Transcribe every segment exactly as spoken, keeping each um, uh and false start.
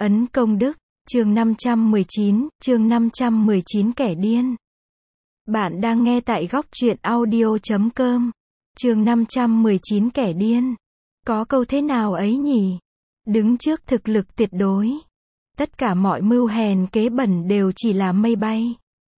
Ấn công đức, chương năm trăm mười chín, chương năm trăm mười chín kẻ điên. Bạn đang nghe tại góc truyện audio chấm com. Chương năm trăm mười chín kẻ điên. Có câu thế nào ấy nhỉ? Đứng trước thực lực tuyệt đối, tất cả mọi mưu hèn kế bẩn đều chỉ là mây bay.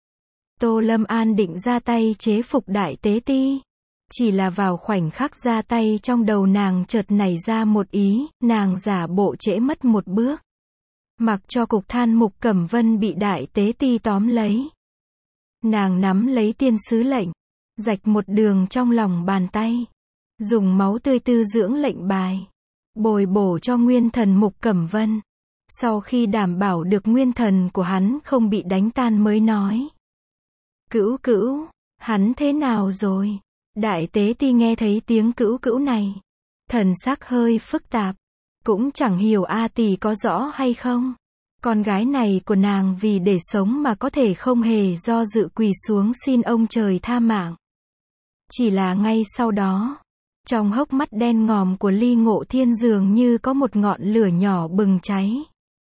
Tô Lâm An định ra tay chế phục Đại Tế Ti. Chỉ là vào khoảnh khắc ra tay trong đầu nàng chợt nảy ra một ý, nàng giả bộ trễ mất một bước. Mặc cho cục than Mục Cẩm Vân bị Đại Tế Ti tóm lấy. Nàng nắm lấy tiên sứ lệnh, rạch một đường trong lòng bàn tay. Dùng máu tươi tư dưỡng lệnh bài. Bồi bổ cho nguyên thần Mục Cẩm Vân. Sau khi đảm bảo được nguyên thần của hắn không bị đánh tan mới nói. Cữu cữu, hắn thế nào rồi? Đại Tế Ti nghe thấy tiếng cữu cữu này. Thần sắc hơi phức tạp. Cũng chẳng hiểu A Tỳ có rõ hay không. Con gái này của nàng vì để sống mà có thể không hề do dự quỳ xuống xin ông trời tha mạng. Chỉ là ngay sau đó, trong hốc mắt đen ngòm của Ly Ngộ Thiên dường như có một ngọn lửa nhỏ bừng cháy.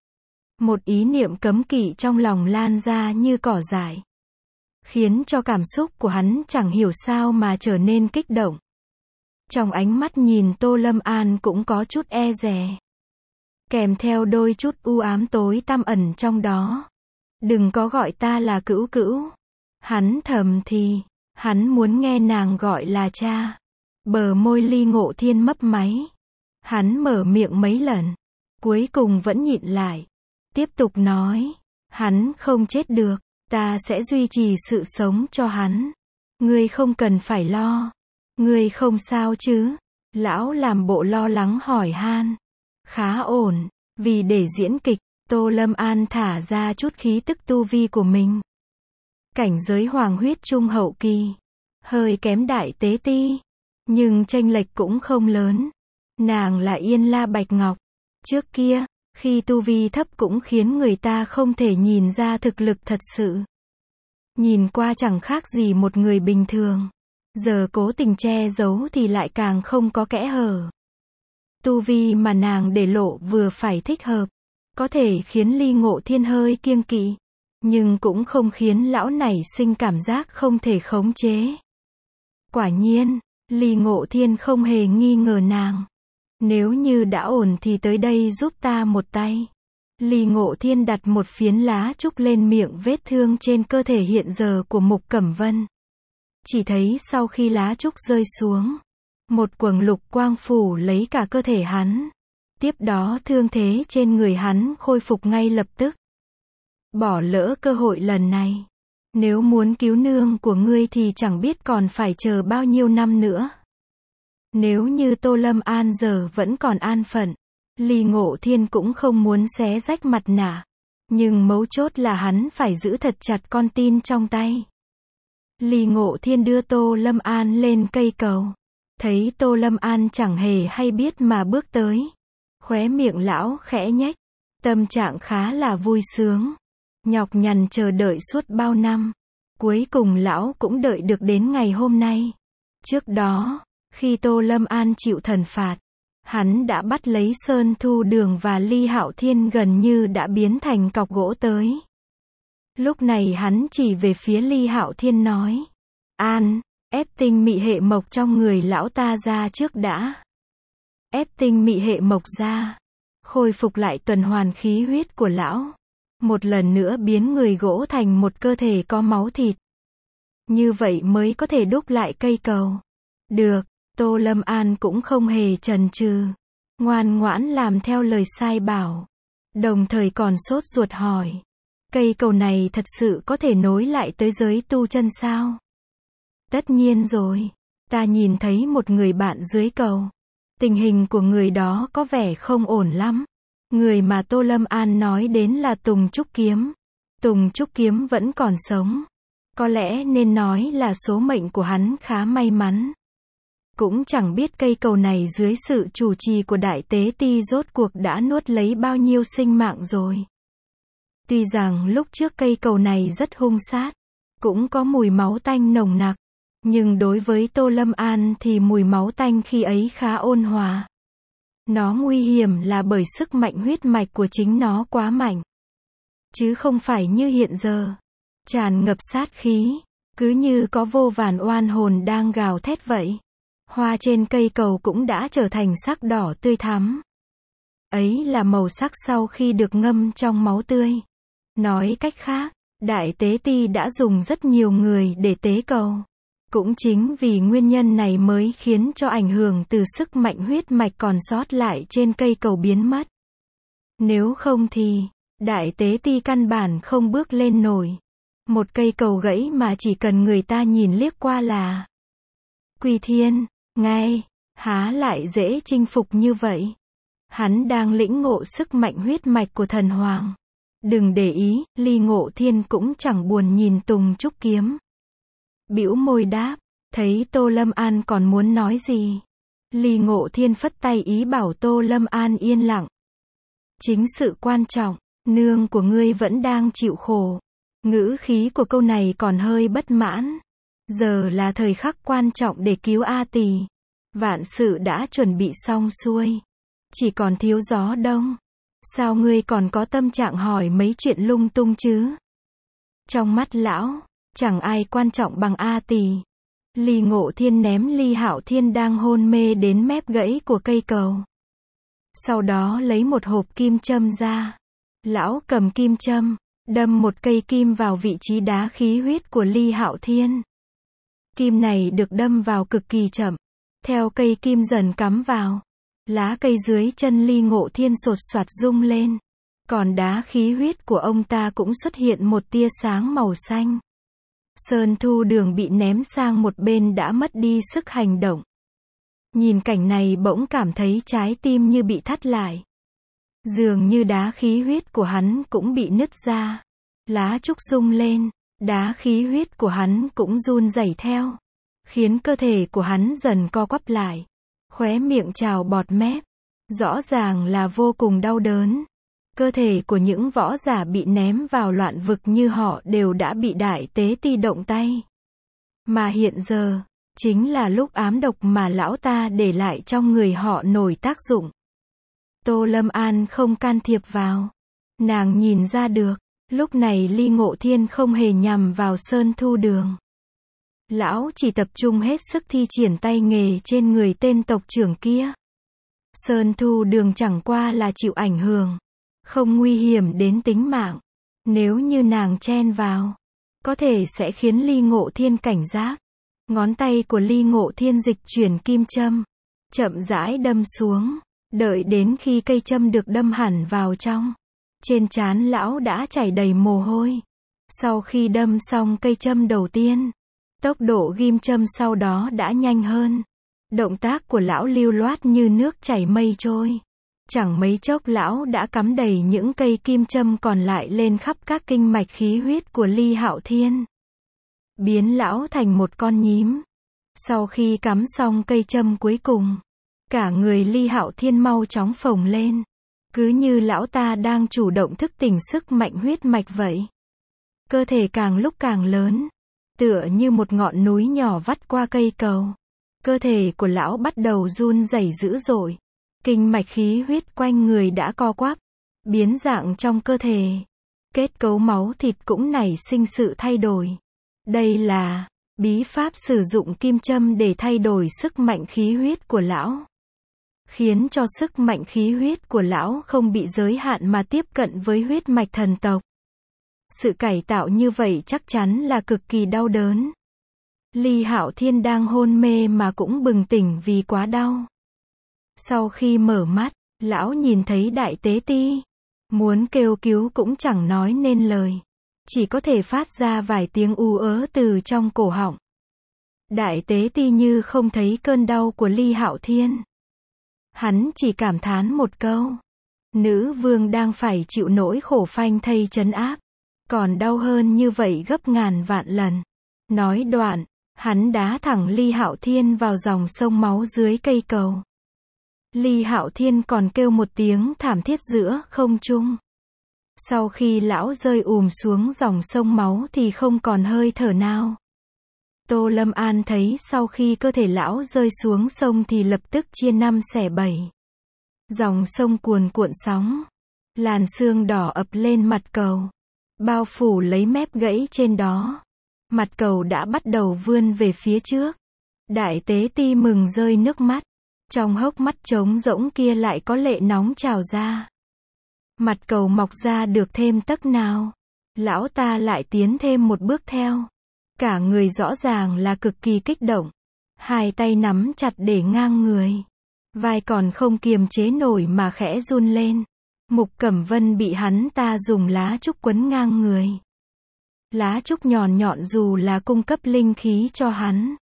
Một ý niệm cấm kỵ trong lòng lan ra như cỏ dại. Khiến cho cảm xúc của hắn chẳng hiểu sao mà trở nên kích động. Trong ánh mắt nhìn Tô Lâm An cũng có chút e dè. Kèm theo đôi chút u ám tối tăm ẩn trong đó. Đừng có gọi ta là cữu cữu. Hắn thầm thì, hắn muốn nghe nàng gọi là cha. Bờ môi Ly Ngộ Thiên mấp máy. Hắn mở miệng mấy lần. Cuối cùng vẫn nhịn lại. Tiếp tục nói. Hắn không chết được. Ta sẽ duy trì sự sống cho hắn. Ngươi không cần phải lo. Ngươi không sao chứ? Lão làm bộ lo lắng hỏi han. Khá ổn. Vì để diễn kịch, Tô Lâm An thả ra chút khí tức tu vi của mình. Cảnh giới hoàng huyết trung hậu kỳ. Hơi kém Đại Tế Ti. Nhưng chênh lệch cũng không lớn. Nàng là Yên La Bạch Ngọc. Trước kia, khi tu vi thấp cũng khiến người ta không thể nhìn ra thực lực thật sự. Nhìn qua chẳng khác gì một người bình thường. Giờ cố tình che giấu thì lại càng không có kẽ hở. Tu vi mà nàng để lộ vừa phải thích hợp. Có thể khiến Ly Ngộ Thiên hơi kiêng kỵ. Nhưng cũng không khiến lão nảy sinh cảm giác không thể khống chế. Quả nhiên, Ly Ngộ Thiên không hề nghi ngờ nàng. Nếu như đã ổn thì tới đây giúp ta một tay. Ly Ngộ Thiên đặt một phiến lá trúc lên miệng vết thương trên cơ thể hiện giờ của Mục Cẩm Vân. Chỉ thấy sau khi lá trúc rơi xuống, một quầng lục quang phủ lấy cả cơ thể hắn. Tiếp đó thương thế trên người hắn khôi phục ngay lập tức. Bỏ lỡ cơ hội lần này. Nếu muốn cứu nương của ngươi thì chẳng biết còn phải chờ bao nhiêu năm nữa. Nếu như Tô Lâm An giờ vẫn còn an phận, Ly Ngộ Thiên cũng không muốn xé rách mặt nạ. Nhưng mấu chốt là hắn phải giữ thật chặt con tin trong tay. Ly Ngộ Thiên đưa Tô Lâm An lên cây cầu. Thấy Tô Lâm An chẳng hề hay biết mà bước tới. Khóe miệng lão khẽ nhếch. Tâm trạng khá là vui sướng. Nhọc nhằn chờ đợi suốt bao năm. Cuối cùng lão cũng đợi được đến ngày hôm nay. Trước đó, khi Tô Lâm An chịu thần phạt, hắn đã bắt lấy Sơn Thu Đường và Ly Hạo Thiên gần như đã biến thành cọc gỗ tới. Lúc này hắn chỉ về phía Ly Hạo Thiên nói. An, ép tinh mị hệ mộc trong người lão ta ra trước đã. Ép tinh mị hệ mộc ra. Khôi phục lại tuần hoàn khí huyết của lão. Một lần nữa biến người gỗ thành một cơ thể có máu thịt. Như vậy mới có thể đúc lại cây cầu. Được, Tô Lâm An cũng không hề chần chừ. Ngoan ngoãn làm theo lời sai bảo. Đồng thời còn sốt ruột hỏi. Cây cầu này thật sự có thể nối lại tới giới tu chân sao? Tất nhiên rồi. Ta nhìn thấy một người bạn dưới cầu. Tình hình của người đó có vẻ không ổn lắm. Người mà Tô Lâm An nói đến là Tùng Trúc Kiếm. Tùng Trúc Kiếm vẫn còn sống. Có lẽ nên nói là số mệnh của hắn khá may mắn. Cũng chẳng biết cây cầu này dưới sự chủ trì của Đại Tế Ti rốt cuộc đã nuốt lấy bao nhiêu sinh mạng rồi. Tuy rằng lúc trước cây cầu này rất hung sát, cũng có mùi máu tanh nồng nặc, nhưng đối với Tô Lâm An thì mùi máu tanh khi ấy khá ôn hòa. Nó nguy hiểm là bởi sức mạnh huyết mạch của chính nó quá mạnh. Chứ không phải như hiện giờ. Tràn ngập sát khí. Cứ như có vô vàn oan hồn đang gào thét vậy. Hoa trên cây cầu cũng đã trở thành sắc đỏ tươi thắm. Ấy là màu sắc sau khi được ngâm trong máu tươi. Nói cách khác, Đại Tế Ti đã dùng rất nhiều người để tế cầu. Cũng chính vì nguyên nhân này mới khiến cho ảnh hưởng từ sức mạnh huyết mạch còn sót lại trên cây cầu biến mất. Nếu không thì, Đại Tế Ti căn bản không bước lên nổi. Một cây cầu gãy mà chỉ cần người ta nhìn liếc qua là Quỳ Thiên, ngay, há lại dễ chinh phục như vậy. Hắn đang lĩnh ngộ sức mạnh huyết mạch của thần hoàng. Đừng để ý, Ly Ngộ Thiên cũng chẳng buồn nhìn Tùng Trúc Kiếm. Bĩu môi đáp, thấy Tô Lâm An còn muốn nói gì. Ly Ngộ Thiên phất tay ý bảo Tô Lâm An yên lặng. Chính sự quan trọng, nương của ngươi vẫn đang chịu khổ. Ngữ khí của câu này còn hơi bất mãn. Giờ là thời khắc quan trọng để cứu A Tỳ. Vạn sự đã chuẩn bị xong xuôi. Chỉ còn thiếu gió đông. Sao ngươi còn có tâm trạng hỏi mấy chuyện lung tung chứ? Trong mắt lão, chẳng ai quan trọng bằng A Tỳ. Ly Ngộ Thiên ném Ly Hạo Thiên đang hôn mê đến mép gãy của cây cầu. Sau đó lấy một hộp kim châm ra. Lão cầm kim châm, đâm một cây kim vào vị trí đá khí huyết của Ly Hạo Thiên. Kim này được đâm vào cực kỳ chậm. Theo cây kim dần cắm vào, lá cây dưới chân Ly Ngộ Thiên sột soạt rung lên. Còn đá khí huyết của ông ta cũng xuất hiện một tia sáng màu xanh. Sơn Thu Đường bị ném sang một bên đã mất đi sức hành động. Nhìn cảnh này bỗng cảm thấy trái tim như bị thắt lại. Dường như đá khí huyết của hắn cũng bị nứt ra. Lá trúc rung lên, đá khí huyết của hắn cũng run rẩy theo. Khiến cơ thể của hắn dần co quắp lại. Khóe miệng trào bọt mép. Rõ ràng là vô cùng đau đớn. Cơ thể của những võ giả bị ném vào loạn vực như họ đều đã bị Đại Tế Ti động tay. Mà hiện giờ, chính là lúc ám độc mà lão ta để lại trong người họ nổi tác dụng. Tô Lâm An không can thiệp vào. Nàng nhìn ra được, lúc này Ly Ngộ Thiên không hề nhằm vào Sơn Thu Đường. Lão chỉ tập trung hết sức thi triển tay nghề trên người tên tộc trưởng kia. Sơn Thu Đường chẳng qua là chịu ảnh hưởng, không nguy hiểm đến tính mạng. Nếu như nàng chen vào, có thể sẽ khiến Ly Ngộ Thiên cảnh giác. Ngón tay của Ly Ngộ Thiên dịch chuyển kim châm, chậm rãi đâm xuống, đợi đến khi cây châm được đâm hẳn vào trong. Trên trán lão đã chảy đầy mồ hôi. Sau khi đâm xong cây châm đầu tiên, tốc độ ghim châm sau đó đã nhanh hơn. Động tác của lão lưu loát như nước chảy mây trôi. Chẳng mấy chốc lão đã cắm đầy những cây kim châm còn lại lên khắp các kinh mạch khí huyết của Ly Hạo Thiên. Biến lão thành một con nhím. Sau khi cắm xong cây châm cuối cùng, cả người Ly Hạo Thiên mau chóng phồng lên. Cứ như lão ta đang chủ động thức tỉnh sức mạnh huyết mạch vậy. Cơ thể càng lúc càng lớn, tựa như một ngọn núi nhỏ vắt qua cây cầu. Cơ thể của lão bắt đầu run rẩy dữ dội. Kinh mạch khí huyết quanh người đã co quắp, biến dạng trong cơ thể. Kết cấu máu thịt cũng nảy sinh sự thay đổi. Đây là bí pháp sử dụng kim châm để thay đổi sức mạnh khí huyết của lão. Khiến cho sức mạnh khí huyết của lão không bị giới hạn mà tiếp cận với huyết mạch thần tộc. Sự cải tạo như vậy chắc chắn là cực kỳ đau đớn. Ly Hạo Thiên đang hôn mê mà cũng bừng tỉnh vì quá đau. Sau khi mở mắt, lão nhìn thấy Đại Tế Ti. Muốn kêu cứu cũng chẳng nói nên lời. Chỉ có thể phát ra vài tiếng u ớ từ trong cổ họng. Đại Tế Ti như không thấy cơn đau của Ly Hạo Thiên. Hắn chỉ cảm thán một câu. Nữ vương đang phải chịu nỗi khổ phanh thây trấn áp. Còn đau hơn như vậy gấp ngàn vạn lần. Nói đoạn, hắn đá thẳng Ly Hạo Thiên vào dòng sông máu dưới cây cầu. Ly Hạo Thiên còn kêu một tiếng thảm thiết giữa không trung. Sau khi lão rơi ùm xuống dòng sông máu thì không còn hơi thở nào. Tô Lâm An thấy sau khi cơ thể lão rơi xuống sông thì lập tức chia năm xẻ bảy. Dòng sông cuồn cuộn sóng. Làn sương đỏ ập lên mặt cầu. Bao phủ lấy mép gãy trên đó. Mặt cầu đã bắt đầu vươn về phía trước. Đại tế ti mừng rơi nước mắt. Trong hốc mắt trống rỗng kia lại có lệ nóng trào ra. Mặt cầu mọc ra được thêm tấc nào. Lão ta lại tiến thêm một bước theo. Cả người rõ ràng là cực kỳ kích động. Hai tay nắm chặt để ngang người. Vai còn không kiềm chế nổi mà khẽ run lên. Mục Cẩm Vân bị hắn ta dùng lá trúc quấn ngang người. Lá trúc nhọn nhọn dù là cung cấp linh khí cho hắn.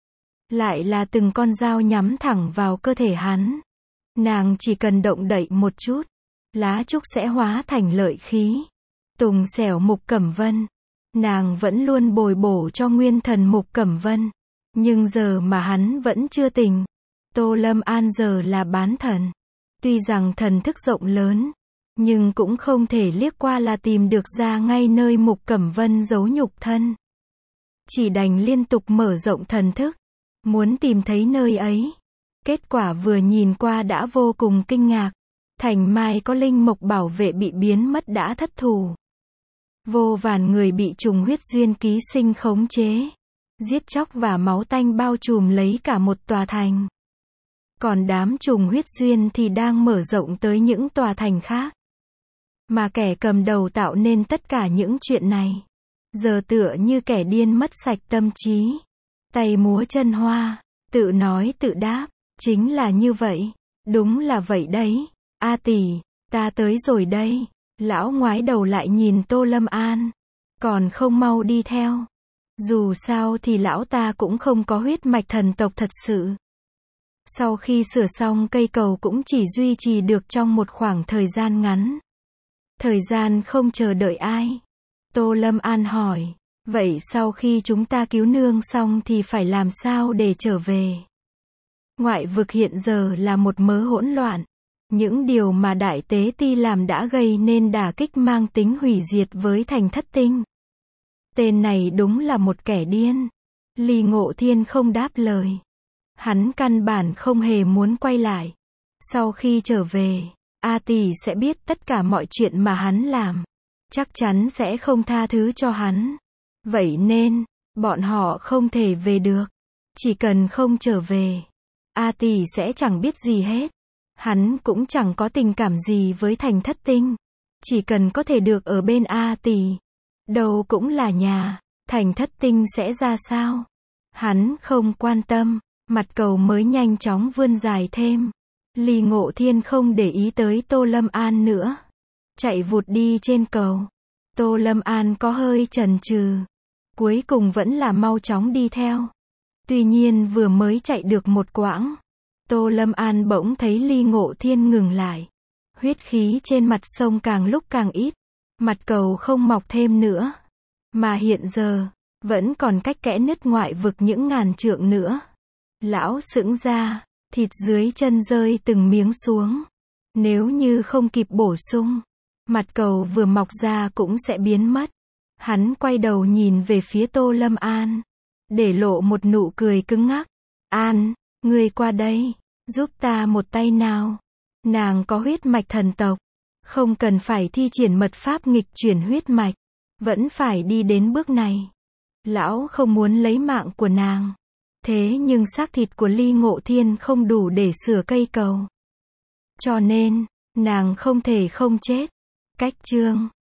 Lại là từng con dao nhắm thẳng vào cơ thể hắn. Nàng chỉ cần động đậy một chút. Lá trúc sẽ hóa thành lợi khí. Tùng xẻo Mục Cẩm Vân. Nàng vẫn luôn bồi bổ cho nguyên thần Mục Cẩm Vân. Nhưng giờ mà hắn vẫn chưa tỉnh. Tô Lâm An giờ là bán thần. Tuy rằng thần thức rộng lớn. Nhưng cũng không thể liếc qua là tìm được ra ngay nơi Mục Cẩm Vân giấu nhục thân. Chỉ đành liên tục mở rộng thần thức. Muốn tìm thấy nơi ấy. Kết quả vừa nhìn qua đã vô cùng kinh ngạc. Thành Mai có linh mộc bảo vệ bị biến mất đã thất thủ. Vô vàn người bị trùng huyết duyên ký sinh khống chế. Giết chóc và máu tanh bao trùm lấy cả một tòa thành. Còn đám trùng huyết duyên thì đang mở rộng tới những tòa thành khác. Mà kẻ cầm đầu tạo nên tất cả những chuyện này. Giờ tựa như kẻ điên mất sạch tâm trí. Tay múa chân hoa, tự nói tự đáp, chính là như vậy, đúng là vậy đấy, A tỷ, ta tới rồi đây. Lão ngoái đầu lại nhìn Tô Lâm An, còn không mau đi theo. Dù sao thì lão ta cũng không có huyết mạch thần tộc thật sự. Sau khi sửa xong cây cầu cũng chỉ duy trì được trong một khoảng thời gian ngắn. Thời gian không chờ đợi ai. Tô Lâm An hỏi. Vậy sau khi chúng ta cứu nương xong thì phải làm sao để trở về? Ngoại vực hiện giờ là một mớ hỗn loạn. Những điều mà Đại Tế Ti làm đã gây nên đả kích mang tính hủy diệt với thành Thất Tinh. Tên này đúng là một kẻ điên. Ly Ngộ Thiên không đáp lời. Hắn căn bản không hề muốn quay lại. Sau khi trở về, A tỷ sẽ biết tất cả mọi chuyện mà hắn làm. Chắc chắn sẽ không tha thứ cho hắn. Vậy nên, bọn họ không thể về được. Chỉ cần không trở về, A tỷ sẽ chẳng biết gì hết. Hắn cũng chẳng có tình cảm gì với thành Thất Tinh. Chỉ cần có thể được ở bên A tỷ, đâu cũng là nhà. Thành Thất Tinh sẽ ra sao? Hắn không quan tâm. Mặt cầu mới nhanh chóng vươn dài thêm. Ly Ngộ Thiên không để ý tới Tô Lâm An nữa. Chạy vụt đi trên cầu. Tô Lâm An có hơi chần chừ. Cuối cùng vẫn là mau chóng đi theo. Tuy nhiên vừa mới chạy được một quãng, Tô Lâm An bỗng thấy Ly Ngộ Thiên ngừng lại. Huyết khí trên mặt sông càng lúc càng ít. Mặt cầu không mọc thêm nữa. Mà hiện giờ, vẫn còn cách kẽ nứt ngoại vực những ngàn trượng nữa. Lão sững ra, thịt dưới chân rơi từng miếng xuống. Nếu như không kịp bổ sung, mặt cầu vừa mọc ra cũng sẽ biến mất. Hắn quay đầu nhìn về phía Tô Lâm An, để lộ một nụ cười cứng ngắc. An, ngươi qua đây, giúp ta một tay nào. Nàng có huyết mạch thần tộc, không cần phải thi triển mật pháp nghịch chuyển huyết mạch, vẫn phải đi đến bước này. Lão không muốn lấy mạng của nàng. Thế nhưng xác thịt của Ly Ngộ Thiên không đủ để sửa cây cầu. Cho nên, nàng không thể không chết. Cách chương